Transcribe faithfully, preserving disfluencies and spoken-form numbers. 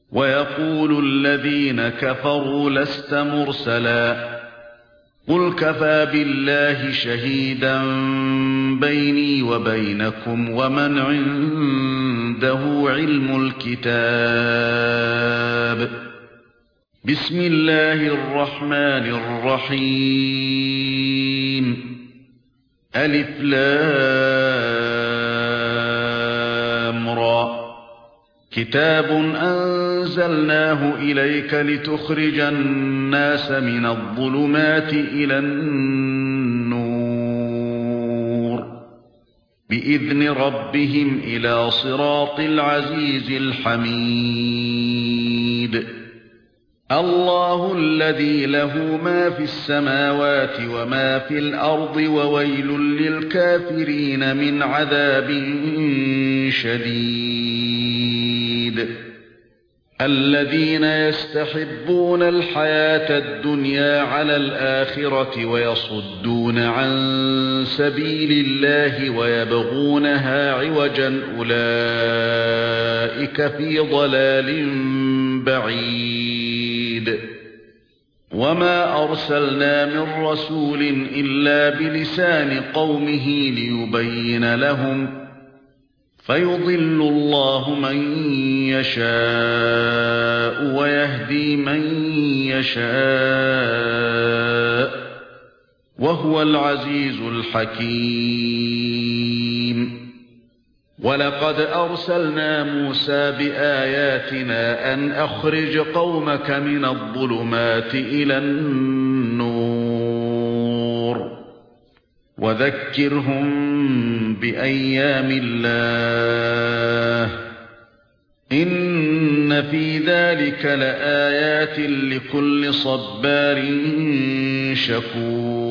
ويقول الذين كفروا لست مرسلا قل كفى بالله شهيدا بيني وبينكم ومن عنده علم الكتاب. بسم الله الرحمن الرحيم. ألف لام را. كتاب أنزلناه إليك لتخرج الناس من الظلمات إلى النور بإذن ربهم إلى صراط العزيز الحميد. الله الذي له ما في السماوات وما في الأرض وويل للكافرين من عذاب شديد. الذين يستحبون الحياة الدنيا على الآخرة ويصدون عن سبيل الله ويبغونها عوجا أولئك في ضلال بعيد. وما أرسلنا من رسول إلا بلسان قومه ليبين لهم فيضل الله من يشاء ويهدي من يشاء وهو العزيز الحكيم. ولقد أرسلنا موسى بآياتنا أن أخرج قومك من الظلمات إلى النور وذكرهم بأيام الله إن في ذلك لآيات لكل صبار شكور.